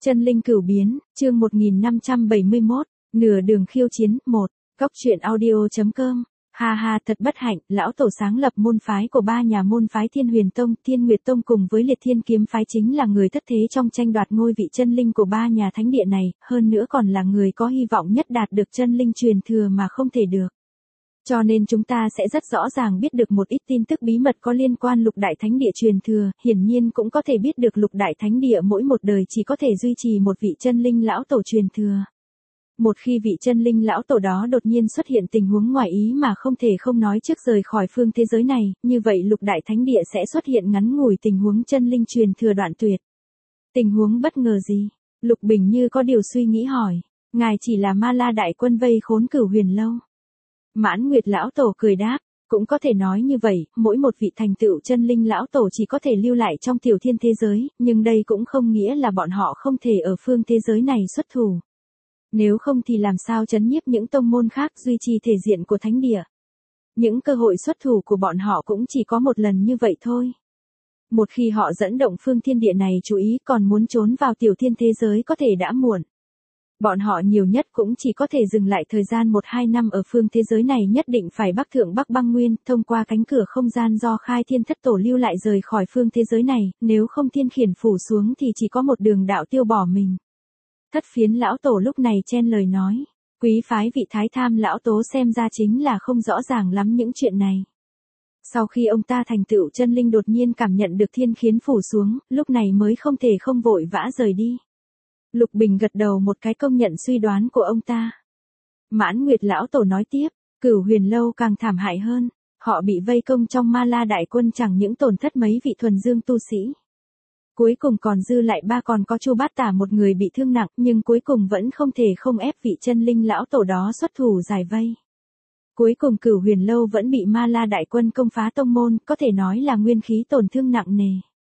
Chân linh cửu biến, chương 1571, nửa đường khiêu chiến, 1, Cóc truyện audio.com. Ha ha, thật bất hạnh, lão tổ sáng lập môn phái của ba nhà môn phái Thiên Huyền Tông, Thiên Nguyệt Tông cùng với Liệt Thiên Kiếm phái chính là người thất thế trong tranh đoạt ngôi vị chân linh của ba nhà thánh địa này, hơn nữa còn là người có hy vọng nhất đạt được chân linh truyền thừa mà không thể được. Cho nên chúng ta sẽ rất rõ ràng biết được một ít tin tức bí mật có liên quan lục đại thánh địa truyền thừa, hiển nhiên cũng có thể biết được lục đại thánh địa mỗi một đời chỉ có thể duy trì một vị chân linh lão tổ truyền thừa. Một khi vị chân linh lão tổ đó đột nhiên xuất hiện tình huống ngoài ý mà không thể không nói trước rời khỏi phương thế giới này, như vậy lục đại thánh địa sẽ xuất hiện ngắn ngủi tình huống chân linh truyền thừa đoạn tuyệt. Tình huống bất ngờ gì? Lục Bình như có điều suy nghĩ hỏi. Ngài chỉ là Ma La đại quân vây khốn Cửu Huyền lâu. Mãn Nguyệt lão tổ cười đáp, cũng có thể nói như vậy, mỗi một vị thành tựu chân linh lão tổ chỉ có thể lưu lại trong tiểu thiên thế giới, nhưng đây cũng không nghĩa là bọn họ không thể ở phương thế giới này xuất thủ. Nếu không thì làm sao trấn nhiếp những tông môn khác duy trì thể diện của thánh địa. Những cơ hội xuất thủ của bọn họ cũng chỉ có một lần như vậy thôi. Một khi họ dẫn động phương thiên địa này chú ý còn muốn trốn vào tiểu thiên thế giới có thể đã muộn. Bọn họ nhiều nhất cũng chỉ có thể dừng lại thời gian 1-2 năm ở phương thế giới này, nhất định phải bắc thượng Bắc Băng Nguyên, thông qua cánh cửa không gian do Khai Thiên Thất Tổ lưu lại rời khỏi phương thế giới này, nếu không thiên khiển phủ xuống thì chỉ có một đường đạo tiêu bỏ mình. Thất Phiến lão tổ lúc này chen lời nói, quý phái vị Thái Tham lão tố xem ra chính là không rõ ràng lắm những chuyện này. Sau khi ông ta thành tựu chân linh đột nhiên cảm nhận được thiên khiến phủ xuống, lúc này mới không thể không vội vã rời đi. Lục Bình gật đầu một cái công nhận suy đoán của ông ta. Mãn Nguyệt lão tổ nói tiếp, Cửu Huyền lâu càng thảm hại hơn, họ bị vây công trong Ma La đại quân chẳng những tổn thất mấy vị thuần dương tu sĩ. Cuối cùng còn dư lại còn có Chu Bát Tả một người bị thương nặng, nhưng cuối cùng vẫn không thể không ép vị chân linh lão tổ đó xuất thủ giải vây. Cuối cùng Cửu Huyền lâu vẫn bị Ma La đại quân công phá tông môn, có thể nói là nguyên khí tổn thương nặng nề.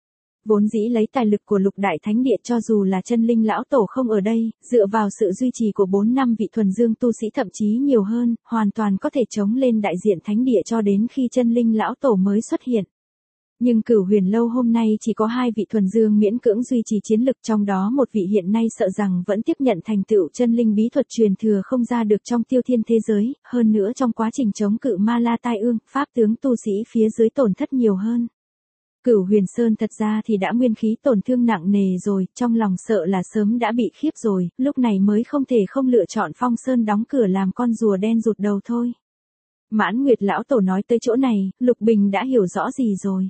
Vốn dĩ lấy tài lực của lục đại thánh địa cho dù là chân linh lão tổ không ở đây, dựa vào sự duy trì của 4-5 vị thuần dương tu sĩ thậm chí nhiều hơn, hoàn toàn có thể chống lên đại diện thánh địa cho đến khi chân linh lão tổ mới xuất hiện. Nhưng Cửu Huyền lâu hôm nay chỉ có 2 vị thuần dương miễn cưỡng duy trì chiến lực, trong đó một vị hiện nay sợ rằng vẫn tiếp nhận thành tựu chân linh bí thuật truyền thừa không ra được trong tiêu thiên thế giới, hơn nữa trong quá trình chống cự Ma La tai ương, pháp tướng tu sĩ phía dưới tổn thất nhiều hơn. Cửu Huyền Sơn thật ra thì đã nguyên khí tổn thương nặng nề rồi, trong lòng sợ là sớm đã bị khiếp rồi, lúc này mới không thể không lựa chọn Phong Sơn đóng cửa làm con rùa đen rụt đầu thôi. Mãn Nguyệt lão tổ nói tới chỗ này, Lục Bình đã hiểu rõ gì rồi.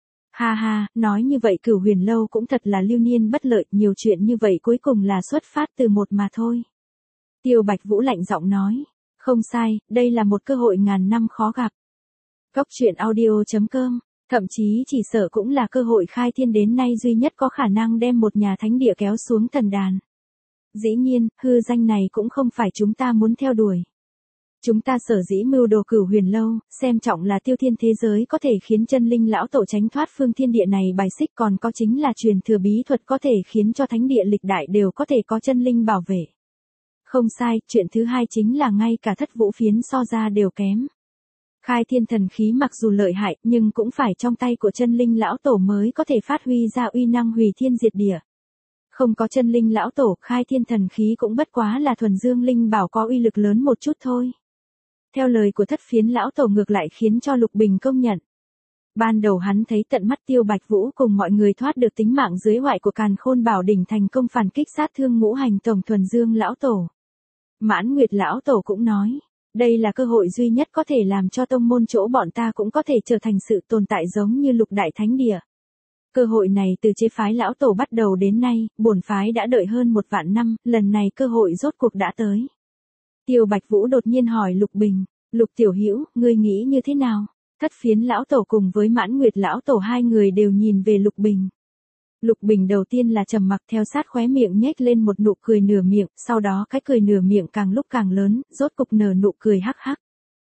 Ha ha, nói như vậy Cửu Huyền lâu cũng thật là lưu niên bất lợi, nhiều chuyện như vậy cuối cùng là xuất phát từ một mà thôi. Tiêu Bạch Vũ lạnh giọng nói, không sai, đây là một cơ hội ngàn năm khó gặp. Cóc truyện audio.com. Thậm chí chỉ sợ cũng là cơ hội khai thiên đến nay duy nhất có khả năng đem một nhà thánh địa kéo xuống thần đàn. Dĩ nhiên, hư danh này cũng không phải chúng ta muốn theo đuổi. Chúng ta sở dĩ mưu đồ Cửu Huyền lâu, xem trọng là tiêu thiên thế giới có thể khiến chân linh lão tổ tránh thoát phương thiên địa này bài xích, còn có chính là truyền thừa bí thuật có thể khiến cho thánh địa lịch đại đều có thể có chân linh bảo vệ. Không sai, chuyện thứ hai chính là ngay cả Thất Vũ phiến so ra đều kém. Khai thiên thần khí mặc dù lợi hại nhưng cũng phải trong tay của chân linh lão tổ mới có thể phát huy ra uy năng hủy thiên diệt địa. Không có chân linh lão tổ, khai thiên thần khí cũng bất quá là thuần dương linh bảo có uy lực lớn một chút thôi. Theo lời của Thất Phiến lão tổ ngược lại khiến cho Lục Bình công nhận. Ban đầu hắn thấy tận mắt Tiêu Bạch Vũ cùng mọi người thoát được tính mạng dưới hoại của Càn Khôn Bảo đỉnh thành công phản kích sát thương ngũ hành tổng thuần dương lão tổ. Mãn Nguyệt lão tổ cũng nói, đây là cơ hội duy nhất có thể làm cho tông môn chỗ bọn ta cũng có thể trở thành sự tồn tại giống như lục đại thánh địa. Cơ hội này từ chế phái lão tổ bắt đầu đến nay, bổn phái đã đợi hơn 1 vạn năm, lần này cơ hội rốt cuộc đã tới. Tiêu Bạch Vũ đột nhiên hỏi Lục Bình, Lục tiểu hữu, ngươi nghĩ như thế nào? Thất Phiến lão tổ cùng với Mãn Nguyệt lão tổ hai người đều nhìn về Lục Bình. Lục Bình đầu tiên là trầm mặc, theo sát khóe miệng nhếch lên một nụ cười nửa miệng, sau đó cái cười nửa miệng càng lúc càng lớn, rốt cục nở nụ cười hắc hắc.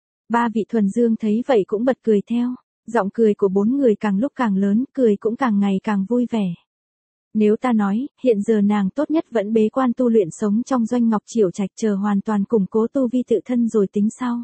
3 vị thuần dương thấy vậy cũng bật cười theo, giọng cười của 4 người càng lúc càng lớn, cười cũng càng ngày càng vui vẻ. Nếu ta nói, hiện giờ nàng tốt nhất vẫn bế quan tu luyện sống trong doanh ngọc triều trạch chờ hoàn toàn củng cố tu vi tự thân rồi tính sau.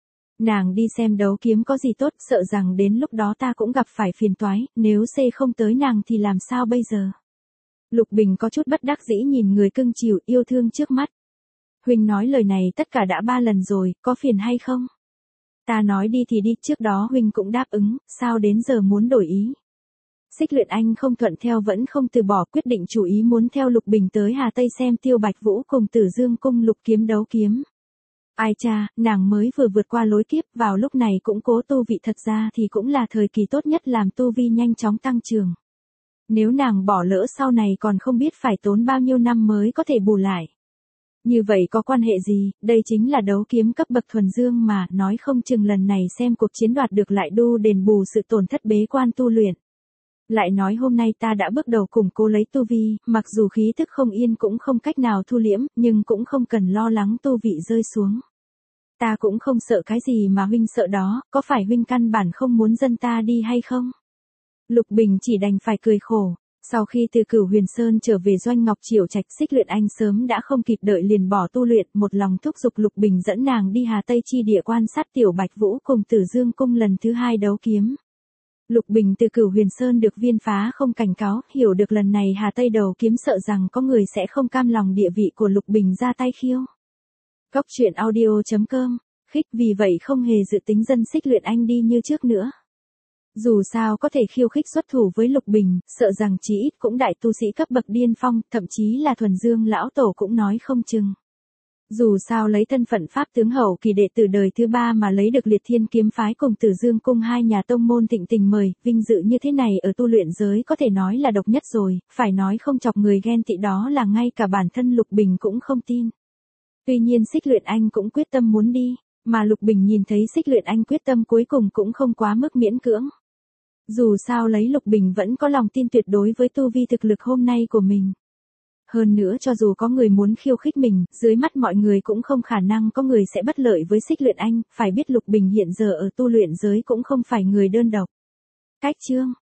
Nàng đi xem đấu kiếm có gì tốt, sợ rằng đến lúc đó ta cũng gặp phải phiền toái, nếu C không tới nàng thì làm sao bây giờ? Lục Bình có chút bất đắc dĩ nhìn người cưng chiều yêu thương trước mắt. Huynh nói lời này tất cả đã 3 lần rồi, có phiền hay không? Ta nói đi thì đi, trước đó Huynh cũng đáp ứng, sao đến giờ muốn đổi ý? Xích Luyện Anh không thuận theo vẫn không từ bỏ, quyết định chủ ý muốn theo Lục Bình tới Hà Tây xem Tiêu Bạch Vũ cùng Tử Dương cung Lục Kiếm đấu kiếm. Ai cha, nàng mới vừa vượt qua lối kiếp, vào lúc này cũng cố tu vị, thật ra thì cũng là thời kỳ tốt nhất làm tu vi nhanh chóng tăng trưởng. Nếu nàng bỏ lỡ sau này còn không biết phải tốn bao nhiêu năm mới có thể bù lại. Như vậy có quan hệ gì, đây chính là đấu kiếm cấp bậc thuần dương mà, nói không chừng lần này xem cuộc chiến đoạt được lại đu đền bù sự tổn thất bế quan tu luyện. Lại nói hôm nay ta đã bước đầu củng cố lấy tu vi, mặc dù khí thức không yên cũng không cách nào thu liễm, nhưng cũng không cần lo lắng tu vị rơi xuống. Ta cũng không sợ cái gì mà Huynh sợ đó, có phải Huynh căn bản không muốn dân ta đi hay không? Lục Bình chỉ đành phải cười khổ. Sau khi từ Cửu Huyền Sơn trở về doanh ngọc Triệu Trạch, Xích Luyện Anh sớm đã không kịp đợi liền bỏ tu luyện, một lòng thúc giục Lục Bình dẫn nàng đi Hà Tây chi địa quan sát Tiểu Bạch Vũ cùng Tử Dương cung lần thứ 2 đấu kiếm. Lục Bình từ Cửu Huyền Sơn được Viên Phá không cảnh cáo, hiểu được lần này Hà Tây đấu kiếm sợ rằng có người sẽ không cam lòng địa vị của Lục Bình ra tay khiêu. Góc truyện audio.com, khích vì vậy không hề dự tính dân Xích Luyện Anh đi như trước nữa. Dù sao có thể khiêu khích xuất thủ với Lục Bình, sợ rằng chí ít cũng đại tu sĩ cấp bậc điên phong, thậm chí là thuần dương lão tổ cũng nói không chừng. Dù sao lấy thân phận pháp tướng hậu kỳ đệ tử đời thứ 3 mà lấy được Liệt Thiên kiếm phái cùng Tử Dương cung hai nhà tông môn thịnh tình mời, vinh dự như thế này ở tu luyện giới có thể nói là độc nhất rồi, phải nói không chọc người ghen tị đó là ngay cả bản thân Lục Bình cũng không tin. Tuy nhiên Xích Luyện Anh cũng quyết tâm muốn đi, mà Lục Bình nhìn thấy Xích Luyện Anh quyết tâm cuối cùng cũng không quá mức miễn cưỡng. Dù sao lấy Lục Bình vẫn có lòng tin tuyệt đối với tu vi thực lực hôm nay của mình. Hơn nữa cho dù có người muốn khiêu khích mình, dưới mắt mọi người cũng không khả năng có người sẽ bất lợi với Xích Luyện Anh, phải biết Lục Bình hiện giờ ở tu luyện giới cũng không phải người đơn độc. Cách chương